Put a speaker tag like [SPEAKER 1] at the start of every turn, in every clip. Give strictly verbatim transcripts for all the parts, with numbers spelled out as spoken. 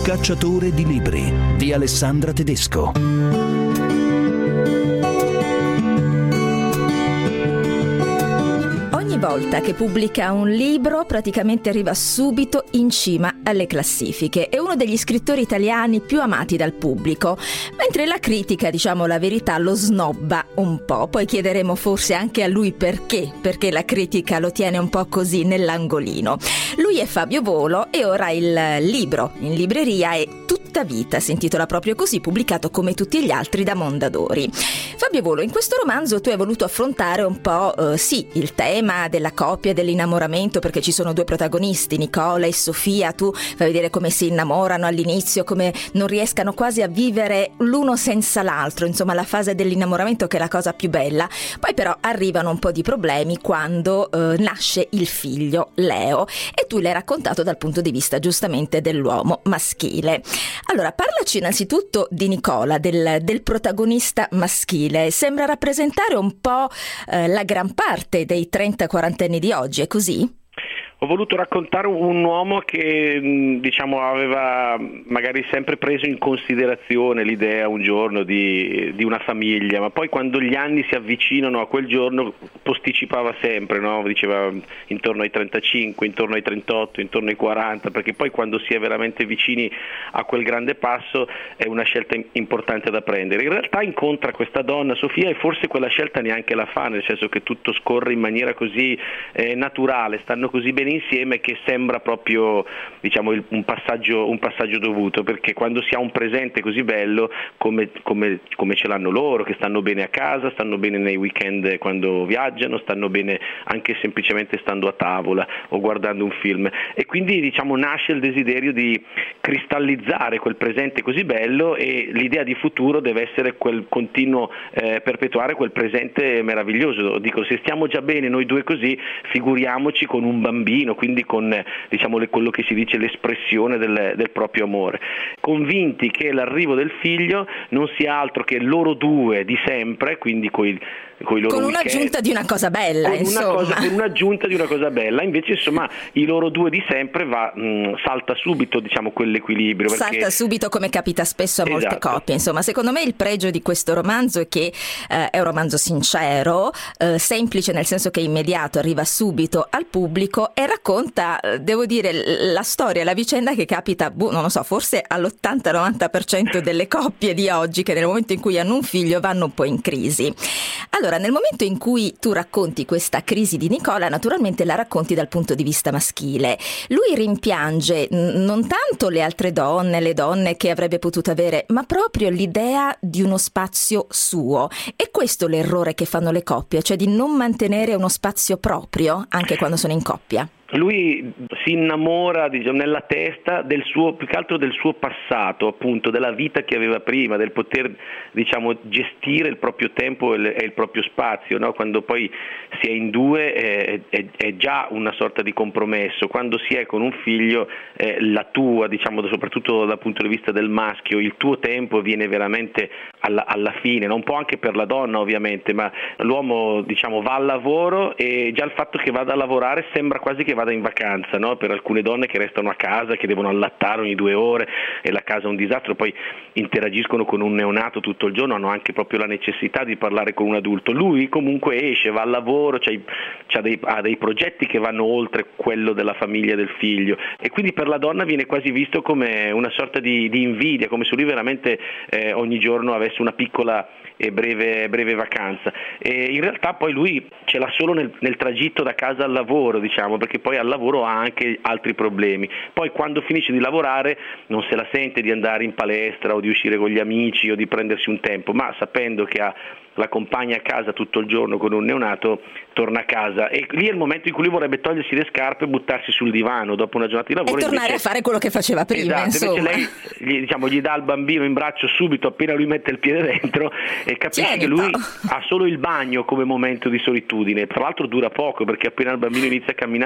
[SPEAKER 1] Cacciatore di libri di Alessandra Tedesco.
[SPEAKER 2] Ogni volta che pubblica un libro praticamente arriva subito in cima alle classifiche. È uno degli scrittori italiani più amati dal pubblico, mentre la critica, diciamo la verità, lo snobba un po'. Poi chiederemo forse anche a lui perché, perché la critica lo tiene un po' così nell'angolino. Lui è Fabio Volo e ora il libro in libreria è Tutta vita, si intitola proprio così, pubblicato come tutti gli altri da Mondadori. Fabio Volo, in questo romanzo tu hai voluto affrontare un po' eh, sì, il tema della coppia e dell'innamoramento, perché ci sono due protagonisti, Nicola e Sofia. Tu fai vedere come si innamorano all'inizio, come non riescano quasi a vivere l'uno senza l'altro, insomma la fase dell'innamoramento che è la cosa più bella. Poi però arrivano un po' di problemi quando eh, nasce il figlio Leo, e tu l'hai raccontato dal punto di vista giustamente dell'uomo maschile. Allora, parlaci innanzitutto di Nicola, del, del protagonista maschile. Sembra rappresentare un po' eh, la gran parte dei trenta quaranta anni di oggi, è così?
[SPEAKER 3] Ho voluto raccontare un uomo che, diciamo, aveva magari sempre preso in considerazione l'idea un giorno di, di una famiglia, ma poi quando gli anni si avvicinano a quel giorno posticipava sempre, no? Diceva intorno ai trentacinque, intorno ai trentotto, intorno ai quaranta, perché poi quando si è veramente vicini a quel grande passo è una scelta importante da prendere. In realtà incontra questa donna, Sofia, e forse quella scelta neanche la fa, nel senso che tutto scorre in maniera così eh, naturale, stanno così bene insieme che sembra proprio, diciamo, il, un passaggio un passaggio dovuto, perché quando si ha un presente così bello come, come, come ce l'hanno loro, che stanno bene a casa, stanno bene nei weekend quando viaggiano, stanno bene anche semplicemente stando a tavola o guardando un film, e quindi, diciamo, nasce il desiderio di cristallizzare quel presente così bello, e l'idea di futuro deve essere quel continuo eh, perpetuare quel presente meraviglioso. Dico, se stiamo già bene noi due così, figuriamoci con un bambino, quindi con, diciamo, quello che si dice l'espressione del, del proprio amore, convinti che l'arrivo del figlio non sia altro che loro due di sempre, quindi coi Con,
[SPEAKER 2] con un'aggiunta di una cosa bella,
[SPEAKER 3] con
[SPEAKER 2] insomma.
[SPEAKER 3] Una cosa, con un'aggiunta di una cosa bella. Invece, insomma, i loro due di sempre va, mh, salta subito, diciamo, quell'equilibrio. Perché...
[SPEAKER 2] Salta subito, come capita spesso a molte
[SPEAKER 3] esatto.
[SPEAKER 2] coppie. Insomma, secondo me il pregio di questo romanzo è che eh, è un romanzo sincero, eh, semplice nel senso che è immediato, arriva subito al pubblico e racconta, eh, devo dire, la storia, la vicenda che capita, boh, non lo so, forse all'ottanta novanta per cento delle coppie di oggi, che nel momento in cui hanno un figlio vanno un po' in crisi. Allora, nel momento in cui tu racconti questa crisi di Nicola, naturalmente la racconti dal punto di vista maschile. Lui rimpiange n- non tanto le altre donne, le donne che avrebbe potuto avere, ma proprio l'idea di uno spazio suo. E questo è l'errore che fanno le coppie, cioè di non mantenere uno spazio proprio anche quando sono in coppia.
[SPEAKER 3] Lui si innamora, diciamo, nella testa del suo, più che altro del suo passato, appunto, della vita che aveva prima, del poter, diciamo, gestire il proprio tempo e il, e il proprio spazio, no? Quando poi si è in due è, è, è già una sorta di compromesso. Quando si è con un figlio, eh, la tua, diciamo, soprattutto dal punto di vista del maschio, il tuo tempo viene veramente alla, alla fine, no? Un po' anche per la donna ovviamente, ma l'uomo, diciamo, va al lavoro, e già il fatto che vada a lavorare sembra quasi che vada in vacanza, no? Per alcune donne che restano a casa, che devono allattare ogni due ore e la casa è un disastro, poi interagiscono con un neonato tutto il giorno, hanno anche proprio la necessità di parlare con un adulto. Lui comunque esce, va al lavoro, c'ha, c'ha dei, ha dei progetti che vanno oltre quello della famiglia e del figlio, e quindi per la donna viene quasi visto come una sorta di, di invidia, come se lui veramente eh, ogni giorno avesse una piccola e breve, breve vacanza. E in realtà poi lui ce l'ha solo nel, nel tragitto da casa al lavoro, diciamo, perché poi al lavoro ha anche altri problemi. Poi quando finisce di lavorare non se la sente di andare in palestra o di uscire con gli amici o di prendersi un tempo, ma sapendo che ha la compagna a casa tutto il giorno con un neonato, torna a casa, e lì è il momento in cui lui vorrebbe togliersi le scarpe e buttarsi sul divano dopo una giornata di lavoro
[SPEAKER 2] e tornare
[SPEAKER 3] invece...
[SPEAKER 2] a fare quello che faceva prima.
[SPEAKER 3] Esatto,
[SPEAKER 2] insomma.
[SPEAKER 3] invece lei gli, diciamo, gli dà il bambino in braccio subito appena lui mette il piede dentro, e capisce
[SPEAKER 2] Tieni,
[SPEAKER 3] che lui
[SPEAKER 2] Paolo.
[SPEAKER 3] ha solo il bagno come momento di solitudine. Tra l'altro dura poco, perché appena il bambino inizia a camminare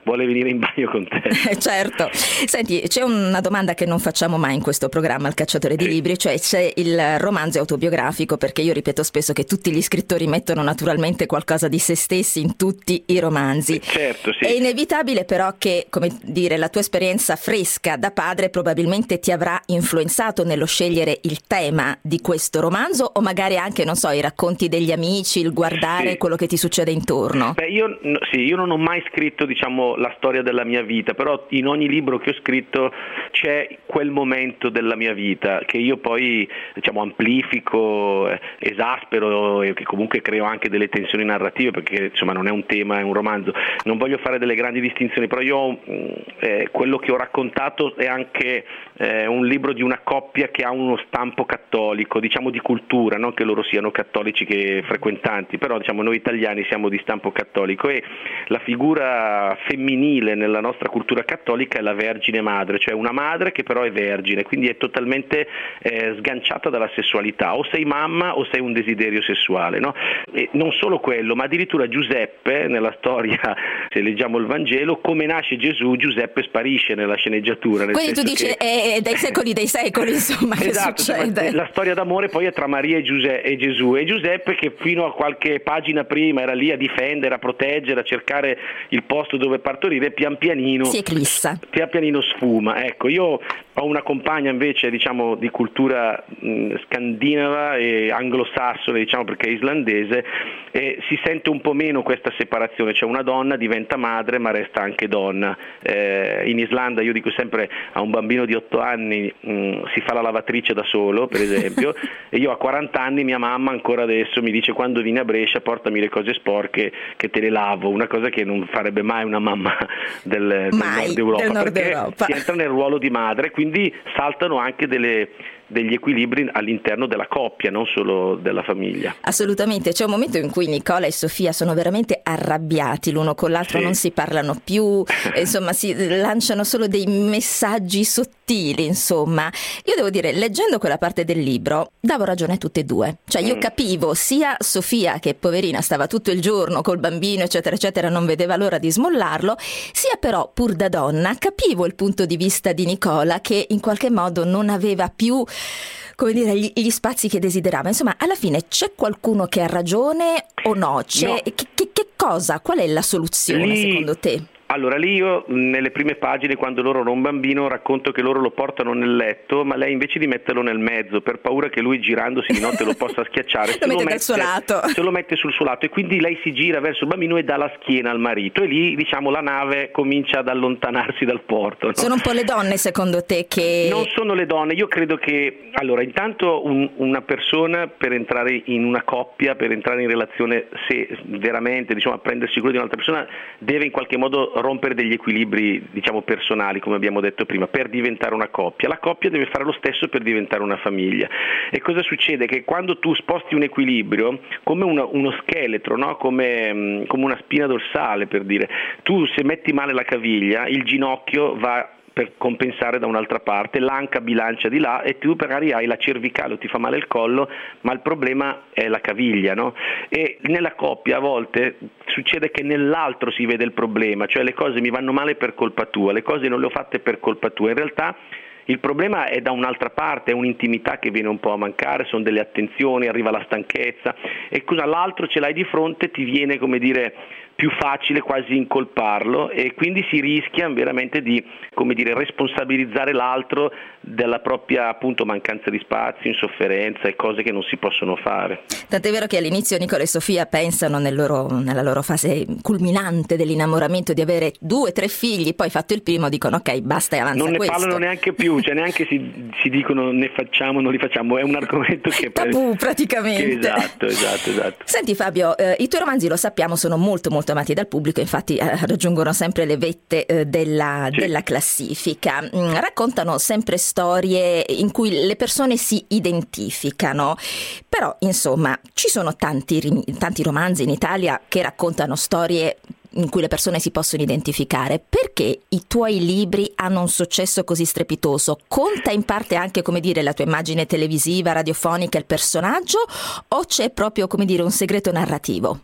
[SPEAKER 3] vuole venire in bagno con te.
[SPEAKER 2] Certo. Senti, c'è una domanda che non facciamo mai in questo programma al Cacciatore di
[SPEAKER 3] sì.
[SPEAKER 2] Libri, cioè se il romanzo è autobiografico, perché io ripeto spesso che tutti gli scrittori mettono naturalmente qualcosa di se stessi in tutti i romanzi.
[SPEAKER 3] Certo, sì.
[SPEAKER 2] È inevitabile però che, come dire, la tua esperienza fresca da padre probabilmente ti avrà influenzato nello scegliere il tema di questo romanzo, o magari anche, non so, i racconti degli amici, il guardare
[SPEAKER 3] sì.
[SPEAKER 2] quello che ti succede intorno.
[SPEAKER 3] Beh, io, no, sì, io non ho mai scritto, diciamo, la storia della mia vita, però in ogni libro che ho scritto c'è quel momento della mia vita che io poi, diciamo, amplifico, eh, esaspero e che comunque creo anche delle tensioni narrative, perché insomma non è un tema, è un romanzo. Non voglio fare delle grandi distinzioni, però io eh, quello che ho raccontato è anche eh, un libro di una coppia che ha uno stampo cattolico, diciamo di cultura, non che loro siano cattolici che frequentanti, però diciamo noi italiani siamo di stampo cattolico, e la figura femminile nella nostra cultura cattolica è la Vergine Madre, cioè una madre che però è vergine, quindi è totalmente eh, sganciata dalla sessualità, o sei mamma o sei un desiderio sessuale, no? E non solo quello, ma addirittura Giuseppe nella storia, se leggiamo il Vangelo, come nasce Gesù, Giuseppe sparisce nella sceneggiatura. Nel
[SPEAKER 2] Quindi tu dici
[SPEAKER 3] che...
[SPEAKER 2] è dai secoli dei secoli, insomma,
[SPEAKER 3] esatto,
[SPEAKER 2] che succede.
[SPEAKER 3] La storia d'amore poi è tra Maria e, Giuse- e Gesù, e Giuseppe che fino a qualche pagina prima era lì a difendere, a proteggere, a cercare il posto dove partorire, pian pianino
[SPEAKER 2] si eclissa.
[SPEAKER 3] Pian pianino sfuma. Ecco, io ho una compagna invece, diciamo, di cultura mh, scandinava e anglosassone, diciamo, perché è islandese, e si sente un po' meno questa separazione, cioè una donna diventa madre ma resta anche donna. Eh, in Islanda, io dico sempre, a un bambino di otto anni mh, si fa la lavatrice da solo, per esempio, e io a quaranta anni, mia mamma ancora adesso mi dice: quando vieni a Brescia portami le cose sporche che te le lavo, una cosa che non farebbe mai una mamma del, del
[SPEAKER 2] mai,
[SPEAKER 3] nord Europa,
[SPEAKER 2] del nord
[SPEAKER 3] perché
[SPEAKER 2] Europa.
[SPEAKER 3] si entra nel ruolo di madre, quindi saltano anche delle degli equilibri all'interno della coppia, non solo della famiglia.
[SPEAKER 2] Assolutamente, c'è un momento in cui Nicola e Sofia sono veramente arrabbiati l'uno con l'altro,
[SPEAKER 3] sì.
[SPEAKER 2] non si parlano più, insomma si lanciano solo dei messaggi sottili, insomma. Io devo dire, leggendo quella parte del libro davo ragione a tutte e due, cioè io mm. capivo sia Sofia, che poverina stava tutto il giorno col bambino eccetera eccetera, non vedeva l'ora di smollarlo, sia però pur da donna capivo il punto di vista di Nicola, che in qualche modo non aveva più, come dire, gli, gli spazi che desiderava. Insomma, alla fine c'è qualcuno che ha ragione o no? C'è,
[SPEAKER 3] no.
[SPEAKER 2] Che, che, che cosa? Qual è la soluzione
[SPEAKER 3] Lì...
[SPEAKER 2] secondo te?
[SPEAKER 3] Allora, lì io nelle prime pagine, quando loro hanno un bambino, racconto che loro lo portano nel letto, ma lei invece di metterlo nel mezzo, per paura che lui girandosi di notte lo possa schiacciare,
[SPEAKER 2] lo,
[SPEAKER 3] se,
[SPEAKER 2] mette
[SPEAKER 3] lo mette,
[SPEAKER 2] suo lato.
[SPEAKER 3] se lo mette sul suo lato, e quindi lei si gira verso il bambino e dà la schiena al marito, e lì, diciamo, la nave comincia ad allontanarsi dal porto, no?
[SPEAKER 2] Sono un po' le donne secondo te che...
[SPEAKER 3] Non sono le donne, io credo che, allora, intanto un, una persona per entrare in una coppia, per entrare in relazione, se veramente, diciamo, a prendersi cura di un'altra persona, deve in qualche modo rompere degli equilibri, diciamo, personali, come abbiamo detto prima, per diventare una coppia. La coppia deve fare lo stesso per diventare una famiglia. E cosa succede? Che quando tu sposti un equilibrio, come una, uno scheletro, no? come, come una spina dorsale, per dire, tu se metti male la caviglia, il ginocchio va per compensare da un'altra parte, l'anca bilancia di là, e tu magari hai la cervicale o ti fa male il collo, ma il problema è la caviglia, no? E nella coppia a volte succede che nell'altro si vede il problema, cioè le cose mi vanno male per colpa tua, le cose non le ho fatte per colpa tua. In realtà il problema è da un'altra parte, è un'intimità che viene un po' a mancare, sono delle attenzioni, arriva la stanchezza, e cosa l'altro ce l'hai di fronte, ti viene, come dire, più facile quasi incolparlo, e quindi si rischia veramente di, come dire, responsabilizzare l'altro della propria, appunto, mancanza di spazio, insofferenza e cose che non si possono fare.
[SPEAKER 2] Tant'è vero che all'inizio Nicola e Sofia pensano nel loro, nella loro fase culminante dell'innamoramento di avere due, tre figli, poi fatto il primo dicono ok, basta e avanza
[SPEAKER 3] non ne
[SPEAKER 2] questo.
[SPEAKER 3] parlano neanche più, cioè neanche si, si dicono ne facciamo, non li facciamo, è un argomento che
[SPEAKER 2] tabù praticamente.
[SPEAKER 3] Che esatto, esatto, esatto.
[SPEAKER 2] Senti Fabio, eh, i tuoi romanzi, lo sappiamo, sono molto molto amati dal pubblico, infatti eh, raggiungono sempre le vette eh, della, sì. della classifica. Mm, raccontano sempre storie in cui le persone si identificano, però insomma ci sono tanti, tanti romanzi in Italia che raccontano storie in cui le persone si possono identificare. Perché i tuoi libri hanno un successo così strepitoso? Conta in parte anche, come dire, la tua immagine televisiva, radiofonica, il personaggio, o c'è proprio, come dire, un segreto narrativo?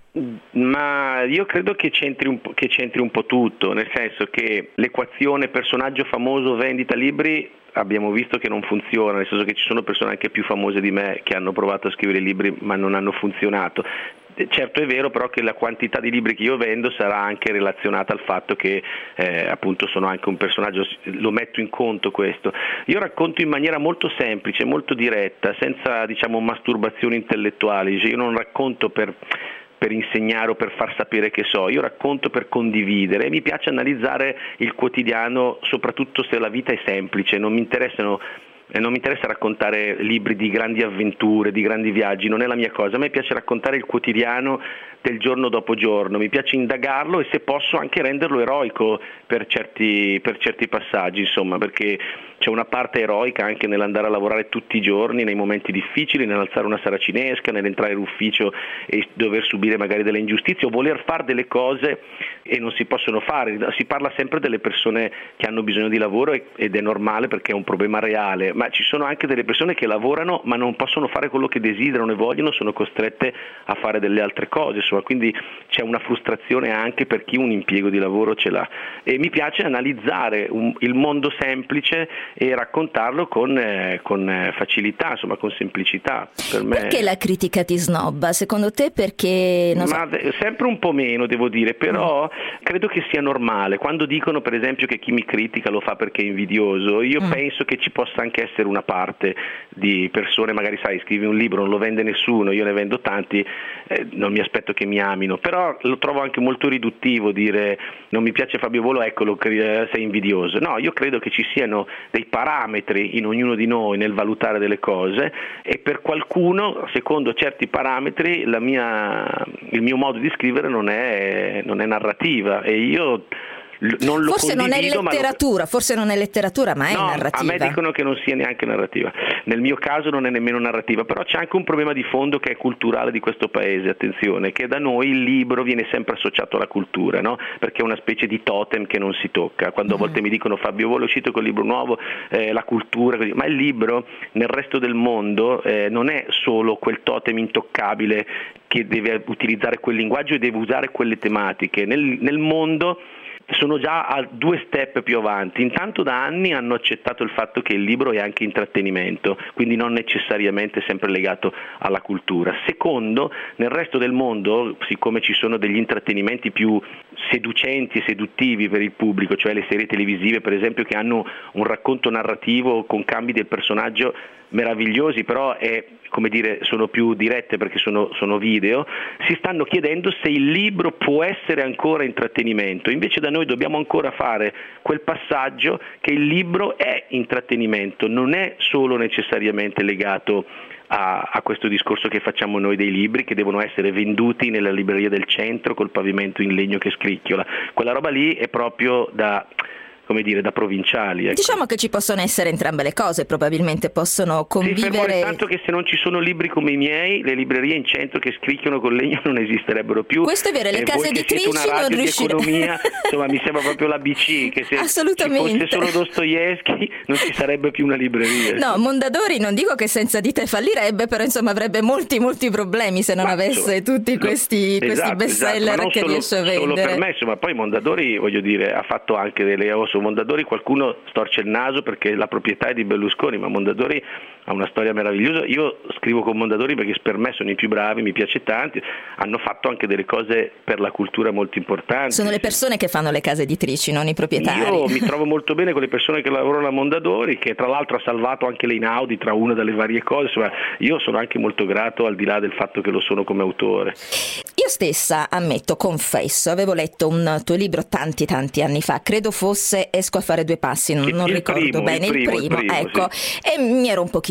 [SPEAKER 3] Ma io credo che c'entri un po', che c'entri un po' tutto, nel senso che l'equazione personaggio famoso vendita libri abbiamo visto che non funziona, nel senso che ci sono persone anche più famose di me che hanno provato a scrivere libri ma non hanno funzionato. Certo è vero però che la quantità di libri che io vendo sarà anche relazionata al fatto che eh, appunto sono anche un personaggio, lo metto in conto questo. Io racconto in maniera molto semplice, molto diretta, senza diciamo masturbazioni intellettuali, cioè, io non racconto per per insegnare o per far sapere che so, io racconto per condividere e mi piace analizzare il quotidiano, soprattutto se la vita è semplice, non mi interessano E non mi interessa raccontare libri di grandi avventure, di grandi viaggi, non è la mia cosa. A me piace raccontare il quotidiano del giorno dopo giorno, mi piace indagarlo e se posso anche renderlo eroico per certi, per certi passaggi, insomma, perché c'è una parte eroica anche nell'andare a lavorare tutti i giorni, nei momenti difficili, nell'alzare una saracinesca, nell'entrare in ufficio e dover subire magari delle ingiustizie o voler fare delle cose e non si possono fare. Si parla sempre delle persone che hanno bisogno di lavoro ed è normale perché è un problema reale, ma ci sono anche delle persone che lavorano ma non possono fare quello che desiderano e vogliono, sono costrette a fare delle altre cose, insomma, quindi c'è una frustrazione anche per chi un impiego di lavoro ce l'ha. E mi piace analizzare un, il mondo semplice e raccontarlo con, eh, con facilità, insomma, con semplicità. Per me... Perché
[SPEAKER 2] la critica ti snobba? Secondo te perché? Non
[SPEAKER 3] Ma so... sempre un po' meno, devo dire, però mm. credo che sia normale. Quando dicono, per esempio, che chi mi critica lo fa perché è invidioso, io mm. penso che ci possa anche essere una parte di persone, magari sai, scrivi un libro, non lo vende nessuno, io ne vendo tanti, eh, non mi aspetto che mi amino, però lo trovo anche molto riduttivo dire non mi piace Fabio Volo, eccolo, sei invidioso. No, io credo che ci siano dei parametri in ognuno di noi nel valutare delle cose e per qualcuno, secondo certi parametri, la mia, il mio modo di scrivere non è, non è narrativa e io non lo
[SPEAKER 2] forse non è letteratura,
[SPEAKER 3] lo...
[SPEAKER 2] forse non è letteratura, ma è
[SPEAKER 3] no,
[SPEAKER 2] narrativa.
[SPEAKER 3] A me dicono che non sia neanche narrativa. Nel mio caso non è nemmeno narrativa, però c'è anche un problema di fondo che è culturale di questo paese, attenzione, che da noi il libro viene sempre associato alla cultura, no? Perché è una specie di totem che non si tocca. Quando mm-hmm. a volte mi dicono Fabio Volo è uscito col libro nuovo, eh, la cultura, così. Ma il libro nel resto del mondo eh, non è solo quel totem intoccabile che deve utilizzare quel linguaggio e deve usare quelle tematiche. Nel, nel mondo sono già a due step più avanti. Intanto da anni hanno accettato il fatto che il libro è anche intrattenimento, quindi non necessariamente sempre legato alla cultura. Secondo, nel resto del mondo, siccome ci sono degli intrattenimenti più seducenti e seduttivi per il pubblico, cioè le serie televisive per esempio che hanno un racconto narrativo con cambi del personaggio meravigliosi, però è, come dire, sono più dirette perché sono, sono video, si stanno chiedendo se il libro può essere ancora intrattenimento. Invece da noi dobbiamo ancora fare quel passaggio che il libro è intrattenimento, non è solo necessariamente legato a, a questo discorso che facciamo noi dei libri che devono essere venduti nella libreria del centro col pavimento in legno che scricchiola. Quella roba lì è proprio da... come dire, da provinciali. Ecco.
[SPEAKER 2] Diciamo che ci possono essere entrambe le cose, probabilmente possono convivere.
[SPEAKER 3] Sì, tanto che se non ci sono libri come i miei, le librerie in centro che scricchiono con legno non esisterebbero più.
[SPEAKER 2] Questo è vero, le
[SPEAKER 3] e
[SPEAKER 2] case editrici non riuscirebbero.
[SPEAKER 3] Insomma, mi sembra proprio l'A B C, che se
[SPEAKER 2] assolutamente.
[SPEAKER 3] Ci fosse solo Dostoevskij non ci sarebbe più una libreria.
[SPEAKER 2] No, Mondadori non dico che senza di te fallirebbe, però insomma avrebbe molti molti problemi se non Ma, avesse insomma, tutti questi,
[SPEAKER 3] no,
[SPEAKER 2] questi
[SPEAKER 3] esatto,
[SPEAKER 2] bestseller
[SPEAKER 3] esatto,
[SPEAKER 2] che
[SPEAKER 3] solo,
[SPEAKER 2] riesce a vendere.
[SPEAKER 3] Solo per me, insomma, poi Mondadori, voglio dire, ha fatto anche delle osso Mondadori, qualcuno storce il naso perché la proprietà è di Berlusconi, ma Mondadori ha una storia meravigliosa. Io scrivo con Mondadori perché per me sono i più bravi, mi piace tanto, hanno fatto anche delle cose per la cultura molto importanti.
[SPEAKER 2] Sono le persone che fanno le case editrici, non i proprietari.
[SPEAKER 3] Io mi trovo molto bene con le persone che lavorano a Mondadori, che tra l'altro ha salvato anche l'Einaudi tra una delle varie cose, insomma, io sono anche molto grato al di là del fatto che lo sono come autore.
[SPEAKER 2] Io stessa, ammetto, confesso, avevo letto un tuo libro tanti tanti anni fa, credo fosse Esco a fare due passi, non, non ricordo
[SPEAKER 3] primo,
[SPEAKER 2] bene,
[SPEAKER 3] il primo,
[SPEAKER 2] il primo,
[SPEAKER 3] il primo
[SPEAKER 2] ecco,
[SPEAKER 3] sì.
[SPEAKER 2] E mi ero un pochino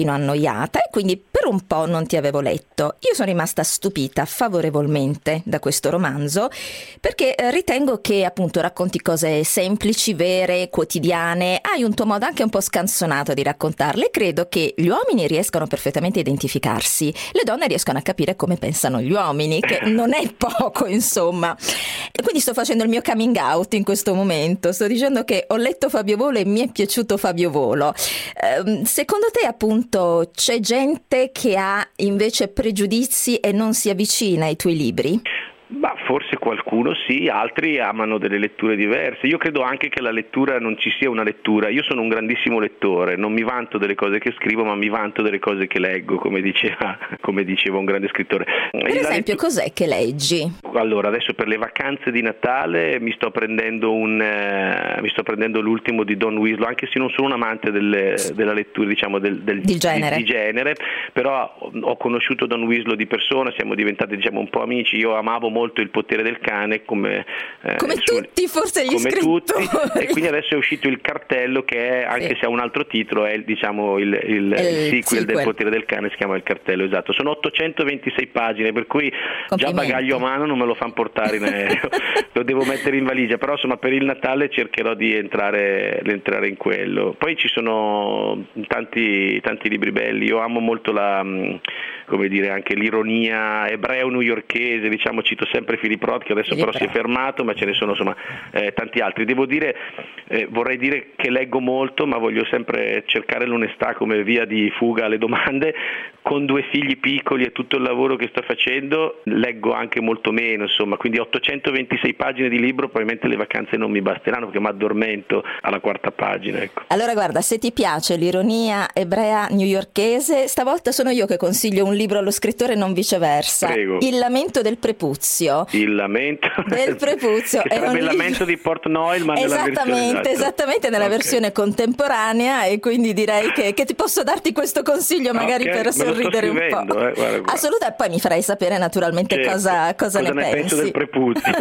[SPEAKER 2] pochino annoiata e quindi per un po' non ti avevo letto. Io sono rimasta stupita favorevolmente da questo romanzo perché ritengo che appunto racconti cose semplici, vere, quotidiane, hai un tuo modo anche un po' scanzonato di raccontarle. Credo che gli uomini riescano perfettamente a identificarsi, le donne riescono a capire come pensano gli uomini, che non è poco insomma. E quindi sto facendo il mio coming out in questo momento, sto dicendo che ho letto Fabio Volo e mi è piaciuto Fabio Volo. Eh, secondo te appunto c'è gente che ha invece pregiudizi e non si avvicina ai tuoi libri?
[SPEAKER 3] Ma forse qualcuno sì, altri amano delle letture diverse. Io credo anche che la lettura non ci sia una lettura. Io sono un grandissimo lettore, non mi vanto delle cose che scrivo, ma mi vanto delle cose che leggo, come diceva, come diceva un grande scrittore.
[SPEAKER 2] Per esempio, lettura... cos'è che leggi?
[SPEAKER 3] Allora, adesso per le vacanze di Natale mi sto prendendo un eh, mi sto prendendo l'ultimo di Don Winslow, anche se non sono un amante delle, della lettura, diciamo del, del
[SPEAKER 2] di, genere.
[SPEAKER 3] Di, di genere, però ho conosciuto Don Winslow di persona, siamo diventati diciamo un po' amici. Io amavo molto Il potere del cane, come, eh,
[SPEAKER 2] come
[SPEAKER 3] sul,
[SPEAKER 2] tutti forse gli
[SPEAKER 3] come
[SPEAKER 2] scrittori.
[SPEAKER 3] Tutti, e quindi adesso è uscito Il cartello, che è, anche sì. se ha un altro titolo, è diciamo il, il, il, il sequel, sequel del potere del cane, si chiama Il cartello, esatto. Sono ottocentoventisei pagine, per cui già bagaglio a mano non me lo fanno portare in aereo, lo devo mettere in valigia, però insomma per il Natale cercherò di entrare, di entrare in quello. Poi ci sono tanti, tanti libri belli. Io amo molto la, come dire, anche l'ironia ebreo-newyorkese, diciamo, cito sempre Philip Roth, che adesso però si è fermato, ma ce ne sono insomma eh, tanti altri. Devo dire, eh, vorrei dire che leggo molto, ma voglio sempre cercare l'onestà come via di fuga alle domande. Con due figli piccoli e tutto il lavoro che sto facendo, leggo anche molto meno, insomma, quindi ottocentoventisei pagine di libro, probabilmente le vacanze non mi basteranno perché mi addormento alla quarta pagina, ecco.
[SPEAKER 2] Allora guarda, se ti piace l'ironia ebrea newyorkese, stavolta sono io che consiglio un libro allo scrittore, non viceversa.
[SPEAKER 3] Prego.
[SPEAKER 2] Il lamento del prepuzio.
[SPEAKER 3] Il lamento
[SPEAKER 2] del prepuzio
[SPEAKER 3] che sarebbe il lamento di Portnoy, ma nella
[SPEAKER 2] esattamente,
[SPEAKER 3] versione
[SPEAKER 2] esattamente nella
[SPEAKER 3] okay.
[SPEAKER 2] versione contemporanea, e quindi direi che, che ti posso darti questo consiglio magari
[SPEAKER 3] okay,
[SPEAKER 2] per sorridere un po'.
[SPEAKER 3] Eh, guarda, guarda.
[SPEAKER 2] Assolutamente, e poi mi farai sapere naturalmente
[SPEAKER 3] certo.
[SPEAKER 2] cosa, cosa,
[SPEAKER 3] cosa
[SPEAKER 2] ne,
[SPEAKER 3] ne
[SPEAKER 2] pensi.
[SPEAKER 3] penso del prepuzio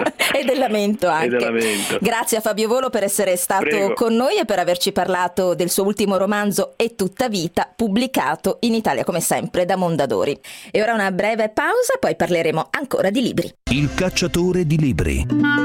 [SPEAKER 2] e del lamento anche.
[SPEAKER 3] E del lamento.
[SPEAKER 2] Grazie a Fabio Volo per essere stato
[SPEAKER 3] Prego.
[SPEAKER 2] con noi e per averci parlato del suo ultimo romanzo E tutta vita, pubblicato in Italia come sempre da Mondadori. E ora una breve pausa, poi parleremo ancora di libri.
[SPEAKER 1] Il cacciatore di libri.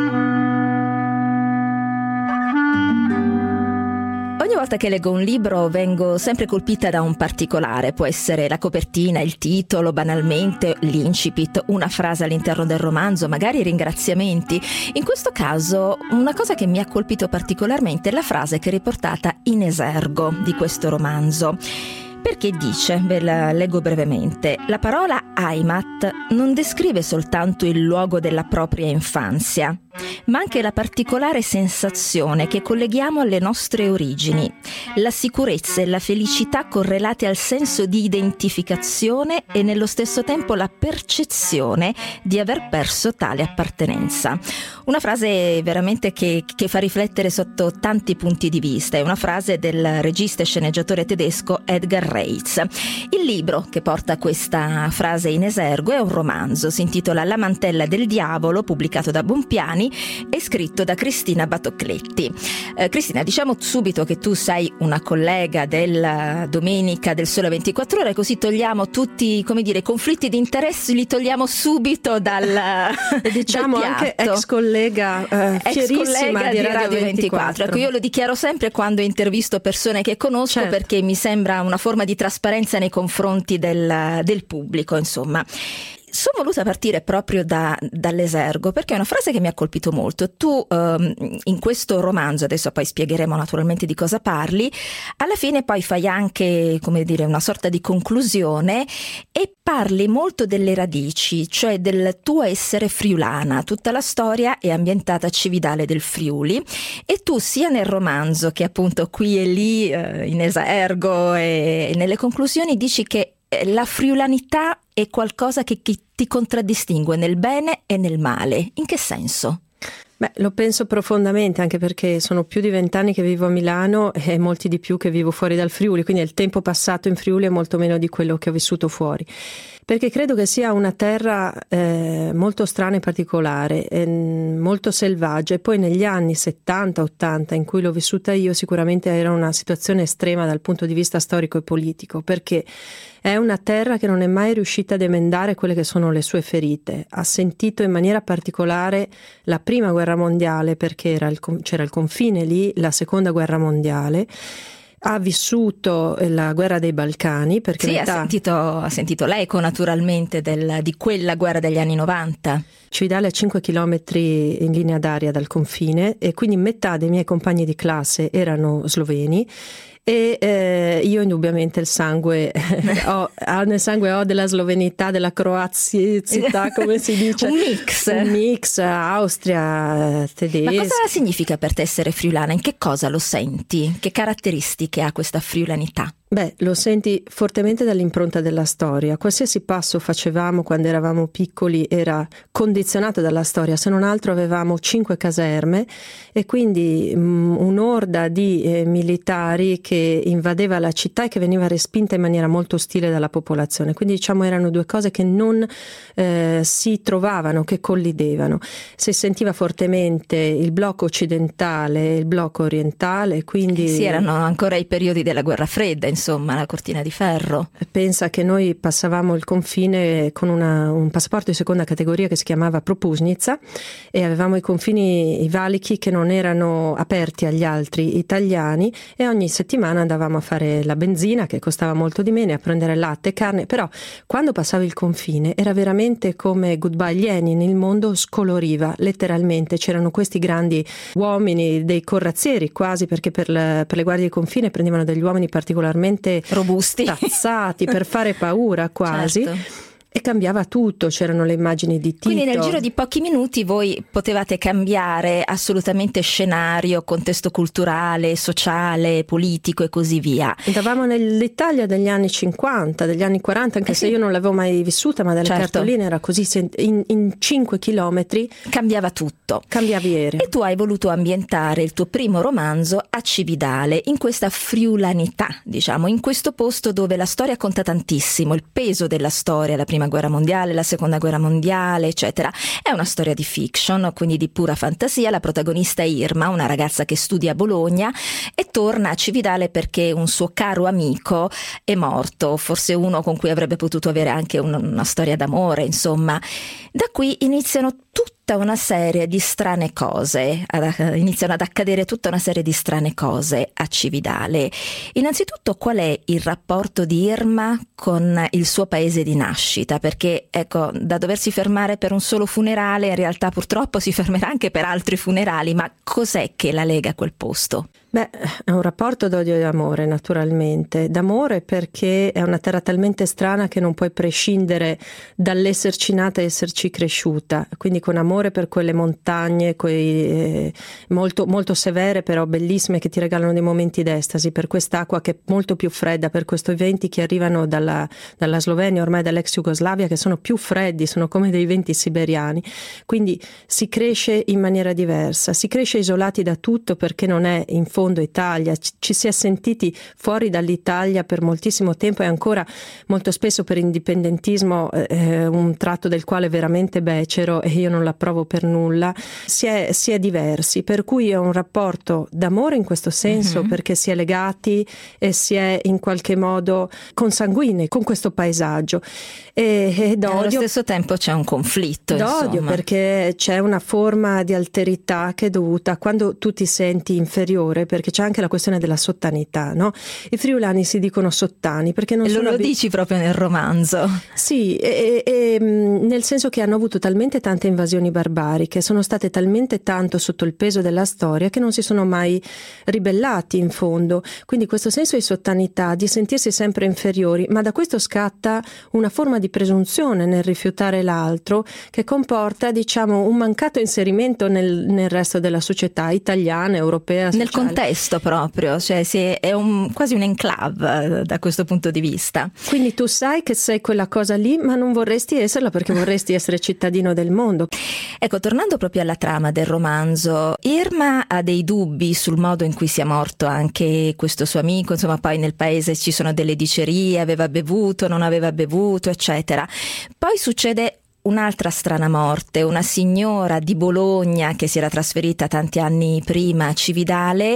[SPEAKER 2] Ogni volta che leggo un libro vengo sempre colpita da un particolare. Può essere la copertina, il titolo, banalmente l'incipit, una frase all'interno del romanzo, magari ringraziamenti. In questo caso una cosa che mi ha colpito particolarmente è la frase che è riportata in esergo di questo romanzo. Perché dice, ve la leggo brevemente, la parola Heimat non descrive soltanto il luogo della propria infanzia, ma anche la particolare sensazione che colleghiamo alle nostre origini, la sicurezza e la felicità correlate al senso di identificazione e nello stesso tempo la percezione di aver perso tale appartenenza. Una frase veramente che, che fa riflettere sotto tanti punti di vista, è una frase del regista e sceneggiatore tedesco Edgar Reitz. Il libro che porta questa frase in esergo è un romanzo, si intitola La mantella del diavolo, pubblicato da Bompiani e scritto da Cristina Batocletti. Eh, Cristina, diciamo subito che tu sei una collega della Domenica del Sole ventiquattro Ore, così togliamo tutti, come dire, conflitti di interessi, li togliamo subito dal
[SPEAKER 4] diciamo
[SPEAKER 2] dal
[SPEAKER 4] anche ex collega eh,
[SPEAKER 2] ex collega
[SPEAKER 4] di
[SPEAKER 2] di
[SPEAKER 4] Radio,
[SPEAKER 2] Radio
[SPEAKER 4] ventiquattro.
[SPEAKER 2] ventiquattro. Ecco, io lo dichiaro sempre quando intervisto persone che conosco, certo, perché mi sembra una forma di trasparenza nei confronti del, del pubblico, insomma. Sono voluta partire proprio da, dall'esergo perché è una frase che mi ha colpito molto. Tu um, in questo romanzo, adesso poi spiegheremo naturalmente di cosa parli, alla fine poi fai anche, come dire, una sorta di conclusione e parli molto delle radici, cioè del tuo essere friulana. Tutta la storia è ambientata a Cividale del Friuli e tu sia nel romanzo che appunto qui e lì eh, in esergo e, e nelle conclusioni dici che la friulanità è qualcosa che, che ti contraddistingue nel bene e nel male. In che senso?
[SPEAKER 4] Beh, lo penso profondamente, anche perché sono più di vent'anni che vivo a Milano e molti di più che vivo fuori dal Friuli, quindi il tempo passato in Friuli è molto meno di quello che ho vissuto fuori. Perché credo che sia una terra eh, molto strana e particolare, eh, molto selvaggia, e poi negli anni settanta ottanta in cui l'ho vissuta io sicuramente era una situazione estrema dal punto di vista storico e politico, perché è una terra che non è mai riuscita ad emendare quelle che sono le sue ferite. Ha sentito in maniera particolare la prima guerra mondiale, perché era il, c'era il confine lì, la seconda guerra mondiale. Ha vissuto la guerra dei Balcani, perché
[SPEAKER 2] sì,
[SPEAKER 4] metà...
[SPEAKER 2] ha, sentito, ha sentito l'eco naturalmente del, di quella guerra degli anni novanta.
[SPEAKER 4] Cividale a cinque chilometri in linea d'aria dal confine, e quindi metà dei miei compagni di classe erano sloveni. E eh, io indubbiamente il sangue ho, nel sangue ho della slovenità, della croazia, come si dice,
[SPEAKER 2] un mix
[SPEAKER 4] un mix Austria, tedesca.
[SPEAKER 2] Ma cosa significa per te essere friulana? In che cosa lo senti? Che caratteristiche ha questa friulanità?
[SPEAKER 4] Beh, lo senti fortemente dall'impronta della storia. Qualsiasi passo facevamo quando eravamo piccoli era condizionato dalla storia, se non altro avevamo cinque caserme e quindi mh, un'orda di eh, militari che invadeva la città e che veniva respinta in maniera molto ostile dalla popolazione. Quindi diciamo erano due cose che non eh, si trovavano, che collidevano. Si sentiva fortemente il blocco occidentale e il blocco orientale, quindi...
[SPEAKER 2] Sì, erano ancora i periodi della guerra fredda, insomma. Insomma, la cortina di ferro.
[SPEAKER 4] Pensa che noi passavamo il confine con una, un passaporto di seconda categoria che si chiamava Propusnica, e avevamo i confini, i valichi che non erano aperti agli altri italiani, e ogni settimana andavamo a fare la benzina, che costava molto di meno, a prendere latte e carne. Però quando passavi il confine era veramente come Goodbye Lenin, il mondo scoloriva letteralmente. C'erano questi grandi uomini, dei corazzieri quasi, perché per, la, per le guardie di confine prendevano degli uomini particolarmente
[SPEAKER 2] robusti,
[SPEAKER 4] tazzati per fare paura quasi.
[SPEAKER 2] Certo.
[SPEAKER 4] E cambiava tutto, c'erano le immagini di Tito.
[SPEAKER 2] Quindi nel giro di pochi minuti voi potevate cambiare assolutamente scenario, contesto culturale, sociale, politico e così via.
[SPEAKER 4] Andavamo nell'Italia degli anni cinquanta, degli anni quaranta, anche eh se sì. Io non l'avevo mai vissuta, ma dalle
[SPEAKER 2] certo.
[SPEAKER 4] cartoline era così, in, in cinque chilometri
[SPEAKER 2] cambiava tutto.
[SPEAKER 4] Cambiavi aereo.
[SPEAKER 2] E tu hai voluto ambientare il tuo primo romanzo a Cividale, in questa friulanità, diciamo, in questo posto dove la storia conta tantissimo, il peso della storia, la prima guerra mondiale, la seconda guerra mondiale, eccetera. È una storia di fiction, quindi di pura fantasia. La protagonista è Irma, una ragazza che studia a Bologna e torna a Cividale perché un suo caro amico è morto, forse uno con cui avrebbe potuto avere anche una, una storia d'amore, insomma. Da qui iniziano tutta una serie di strane cose, ad, iniziano ad accadere tutta una serie di strane cose a Cividale. Innanzitutto, qual è il rapporto di Irma con il suo paese di nascita? Perché, ecco, da doversi fermare per un solo funerale, in realtà purtroppo si fermerà anche per altri funerali, ma cos'è che la lega a quel posto?
[SPEAKER 4] Beh, è un rapporto d'odio e d'amore, naturalmente. D'amore perché è una terra talmente strana che non puoi prescindere dall'esserci nata e esserci cresciuta, quindi con amore per quelle montagne, quei, eh, molto, molto severe però bellissime, che ti regalano dei momenti d'estasi, per quest'acqua che è molto più fredda, per questi venti che arrivano dalla, dalla Slovenia, ormai dall'ex Jugoslavia, che sono più freddi, sono come dei venti siberiani. Quindi si cresce in maniera diversa, si cresce isolati da tutto perché non è in fondo Italia, ci si è sentiti fuori dall'Italia per moltissimo tempo e ancora molto spesso per indipendentismo, eh, un tratto del quale veramente becero e io non l'approvo per nulla, si è, si è diversi, per cui è un rapporto d'amore in questo senso, mm-hmm. perché si è legati e si è in qualche modo consanguinei con questo paesaggio, e, e d'odio.
[SPEAKER 2] Allo stesso tempo c'è un conflitto,
[SPEAKER 4] d'odio,
[SPEAKER 2] insomma.
[SPEAKER 4] Perché c'è una forma di alterità che è dovuta quando tu ti senti inferiore, perché c'è anche la questione della sottanità, no? I friulani si dicono sottani perché non
[SPEAKER 2] e
[SPEAKER 4] sono...
[SPEAKER 2] lo, lo
[SPEAKER 4] abi-
[SPEAKER 2] dici proprio nel romanzo.
[SPEAKER 4] Sì, e, e, nel senso che hanno avuto talmente tante invasioni barbariche, sono state talmente tanto sotto il peso della storia che non si sono mai ribellati in fondo. Quindi questo senso di sottanità, di sentirsi sempre inferiori, ma da questo scatta una forma di presunzione nel rifiutare l'altro che comporta, diciamo, un mancato inserimento nel, nel resto della società italiana, europea, sociale.
[SPEAKER 2] Nel contesto contesto proprio, cioè si è, è un, quasi un enclave da questo punto di vista.
[SPEAKER 4] Quindi tu sai che sei quella cosa lì, ma non vorresti esserla perché vorresti essere cittadino del mondo.
[SPEAKER 2] Ecco, tornando proprio alla trama del romanzo, Irma ha dei dubbi sul modo in cui sia morto anche questo suo amico, insomma poi nel paese ci sono delle dicerie, aveva bevuto, non aveva bevuto, eccetera. Poi succede un'altra strana morte, una signora di Bologna che si era trasferita tanti anni prima a Cividale,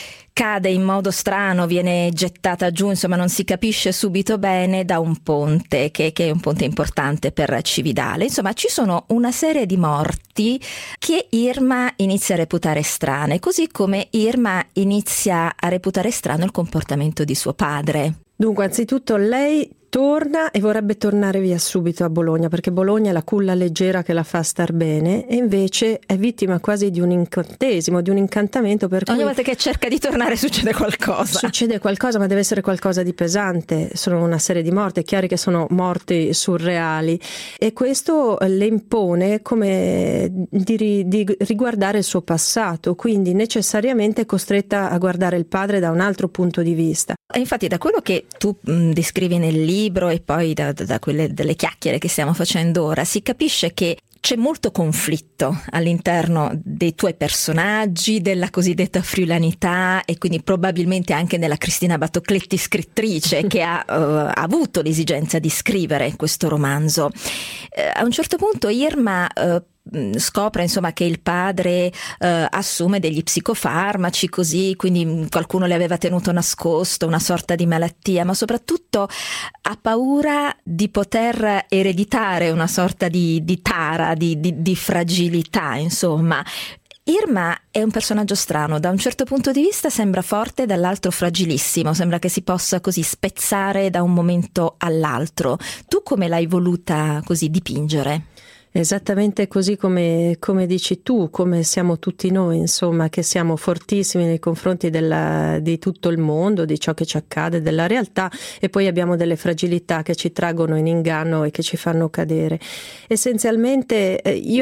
[SPEAKER 2] cade in modo strano, viene gettata giù, insomma non si capisce subito bene, da un ponte che, che è un ponte importante per Cividale. Insomma ci sono una serie di morti che Irma inizia a reputare strane, così come Irma inizia a reputare strano il comportamento di suo padre.
[SPEAKER 4] Dunque, anzitutto lei torna e vorrebbe tornare via subito a Bologna, perché Bologna è la culla leggera che la fa star bene, e invece è vittima quasi di un incantesimo, di un incantamento per cui
[SPEAKER 2] ogni volta che cerca di tornare succede qualcosa.
[SPEAKER 4] Succede qualcosa, ma deve essere qualcosa di pesante. Sono una serie di morti, è chiaro che sono morti surreali, e questo le impone come di, di riguardare il suo passato, quindi necessariamente è costretta a guardare il padre da un altro punto di vista.
[SPEAKER 2] E infatti da quello che tu mh, descrivi nel libro e poi da, da, da quelle delle chiacchiere che stiamo facendo ora, si capisce che c'è molto conflitto all'interno dei tuoi personaggi, della cosiddetta friulanità, e quindi probabilmente anche nella Cristina Battocletti scrittrice che ha uh, avuto l'esigenza di scrivere questo romanzo. Uh, a un certo punto Irma uh, scopre insomma che il padre eh, assume degli psicofarmaci, così, quindi qualcuno le aveva tenuto nascosto una sorta di malattia, ma soprattutto ha paura di poter ereditare una sorta di, di tara, di, di, di fragilità, insomma. Irma è un personaggio strano, da un certo punto di vista sembra forte, dall'altro fragilissimo, sembra che si possa così spezzare da un momento all'altro. Tu come l'hai voluta così dipingere?
[SPEAKER 4] Esattamente così come, come dici tu, come siamo tutti noi, insomma, che siamo fortissimi nei confronti della, di tutto il mondo, di ciò che ci accade, della realtà, e poi abbiamo delle fragilità che ci traggono in inganno e che ci fanno cadere. Essenzialmente io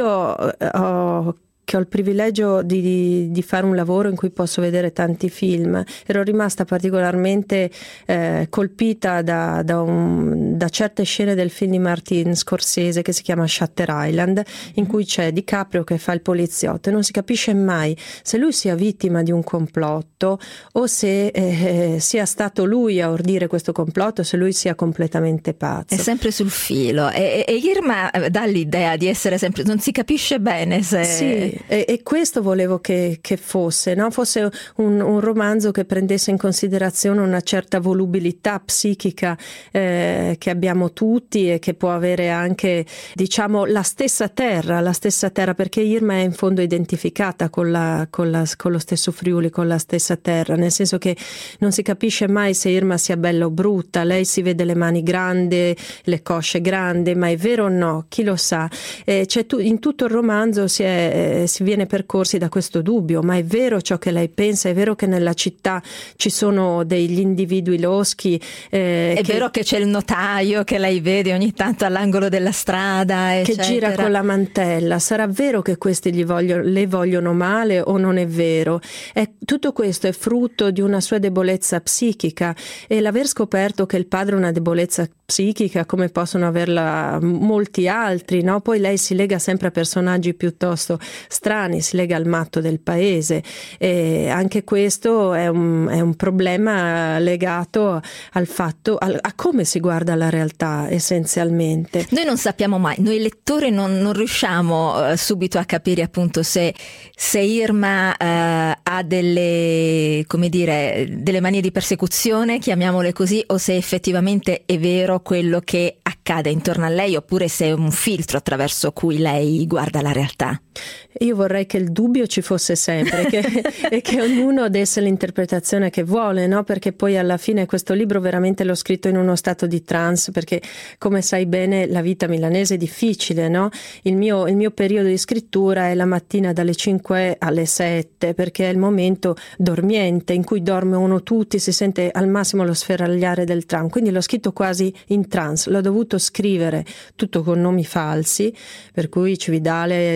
[SPEAKER 4] ho che ho il privilegio di, di, di fare un lavoro in cui posso vedere tanti film. Ero rimasta particolarmente eh, colpita da, da, un, da certe scene del film di Martin Scorsese che si chiama Shutter Island, in cui c'è DiCaprio che fa il poliziotto e non si capisce mai se lui sia vittima di un complotto o se eh, sia stato lui a ordire questo complotto, se lui sia completamente pazzo.
[SPEAKER 2] È sempre sul filo, e, e Irma dà l'idea di essere sempre, non si capisce bene se...
[SPEAKER 4] Sì. E, e questo volevo che, che fosse, no? Fosse un, un romanzo che prendesse in considerazione una certa volubilità psichica eh, che abbiamo tutti e che può avere anche, diciamo, la stessa terra, la stessa terra, perché Irma è in fondo identificata con, la, con, la, con lo stesso Friuli, con la stessa terra, nel senso che non si capisce mai se Irma sia bella o brutta. Lei si vede le mani grandi, le cosce grandi, ma è vero o no? Chi lo sa? Eh, c'è tu, in tutto il romanzo si è si viene percorsi da questo dubbio, ma è vero ciò che lei pensa? È vero che nella città ci sono degli individui loschi? Eh,
[SPEAKER 2] è
[SPEAKER 4] che,
[SPEAKER 2] vero che c'è il notaio che lei vede ogni tanto all'angolo della strada,
[SPEAKER 4] che
[SPEAKER 2] eccetera.
[SPEAKER 4] Gira con la mantella. Sarà vero che questi gli vogliono, le vogliono male o non è vero? È, tutto questo è frutto di una sua debolezza psichica, e l'aver scoperto che il padre ha una debolezza psichica come possono averla molti altri, no? Poi lei si lega sempre a personaggi piuttosto strani, si lega al matto del paese, e anche questo è un, è un problema legato al fatto, al, a come si guarda la realtà essenzialmente.
[SPEAKER 2] Noi non sappiamo mai, noi lettori non, non riusciamo uh, subito a capire appunto se, se Irma uh, ha delle, come dire, delle manie di persecuzione, chiamiamole così, o se effettivamente è vero quello che accade intorno a lei, oppure se è un filtro attraverso cui lei guarda la realtà.
[SPEAKER 4] Io vorrei che il dubbio ci fosse sempre che, e che ognuno desse l'interpretazione che vuole, no? Perché poi alla fine questo libro veramente l'ho scritto in uno stato di trance, perché come sai bene la vita milanese è difficile, no? Il mio, il mio periodo di scrittura è la mattina dalle cinque alle sette, perché è il momento dormiente in cui dormono tutti, si sente al massimo lo sferagliare del tram, quindi l'ho scritto quasi in trance, l'ho dovuto scrivere tutto con nomi falsi, per cui Cividale era lì con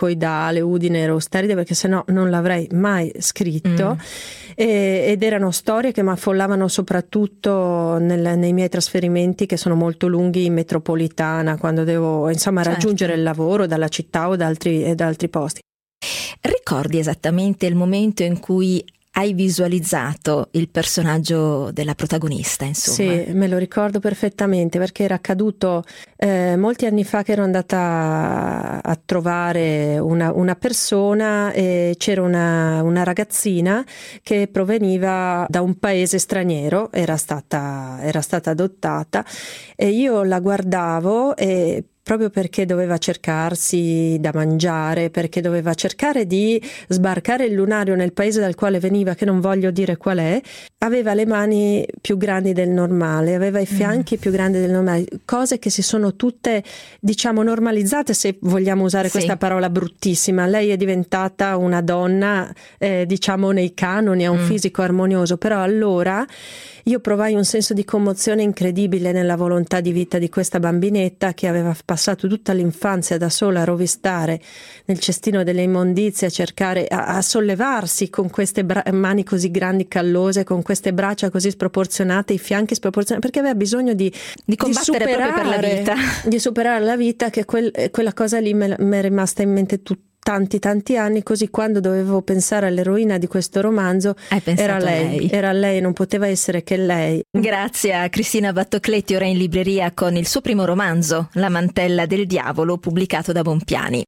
[SPEAKER 4] elicoidale, udine erosteride, perché sennò non l'avrei mai scritto. Mm. E, ed erano storie che mi affollavano soprattutto nel, nei miei trasferimenti, che sono molto lunghi in metropolitana, quando devo insomma certo. raggiungere il lavoro dalla città o da altri, da altri posti.
[SPEAKER 2] Ricordi esattamente il momento in cui hai visualizzato il personaggio della protagonista, insomma?
[SPEAKER 4] Sì, me lo ricordo perfettamente, perché era accaduto eh, molti anni fa che ero andata a trovare una, una persona e c'era una, una ragazzina che proveniva da un paese straniero, era stata, era stata adottata, e io la guardavo e proprio perché doveva cercarsi da mangiare, perché doveva cercare di sbarcare il lunario nel paese dal quale veniva, che non voglio dire qual è, aveva le mani più grandi del normale, aveva i fianchi mm. più grandi del normale, cose che si sono tutte, diciamo, normalizzate, se vogliamo usare sì. questa parola bruttissima. Lei è diventata una donna, eh, diciamo, nei canoni, ha un mm. fisico armonioso, però allora io provai un senso di commozione incredibile nella volontà di vita di questa bambinetta che aveva passato tutta l'infanzia da sola a rovistare nel cestino delle immondizie, a cercare, a, a sollevarsi con queste bra- mani così grandi, callose, con queste braccia così sproporzionate, i fianchi sproporzionati, perché aveva bisogno di,
[SPEAKER 2] di combattere
[SPEAKER 4] di superare,
[SPEAKER 2] proprio per la vita.
[SPEAKER 4] Di superare la vita, che quel, quella cosa lì mi è rimasta in mente tutta. tanti tanti anni, così quando dovevo pensare all'eroina di questo romanzo era lei, lei, era lei, non poteva essere che lei.
[SPEAKER 2] Grazie a Cristina Battocletti, ora in libreria con il suo primo romanzo, La mantella del diavolo, pubblicato da Bompiani.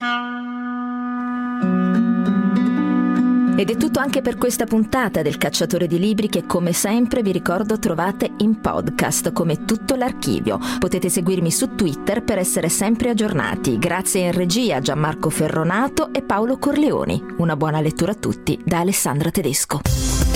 [SPEAKER 2] Ed è tutto anche per questa puntata del Cacciatore di Libri, che come sempre vi ricordo trovate in podcast come tutto l'archivio. Potete seguirmi su Twitter per essere sempre aggiornati. Grazie in regia a Gianmarco Ferronato e Paolo Corleoni. Una buona lettura a tutti da Alessandra Tedesco.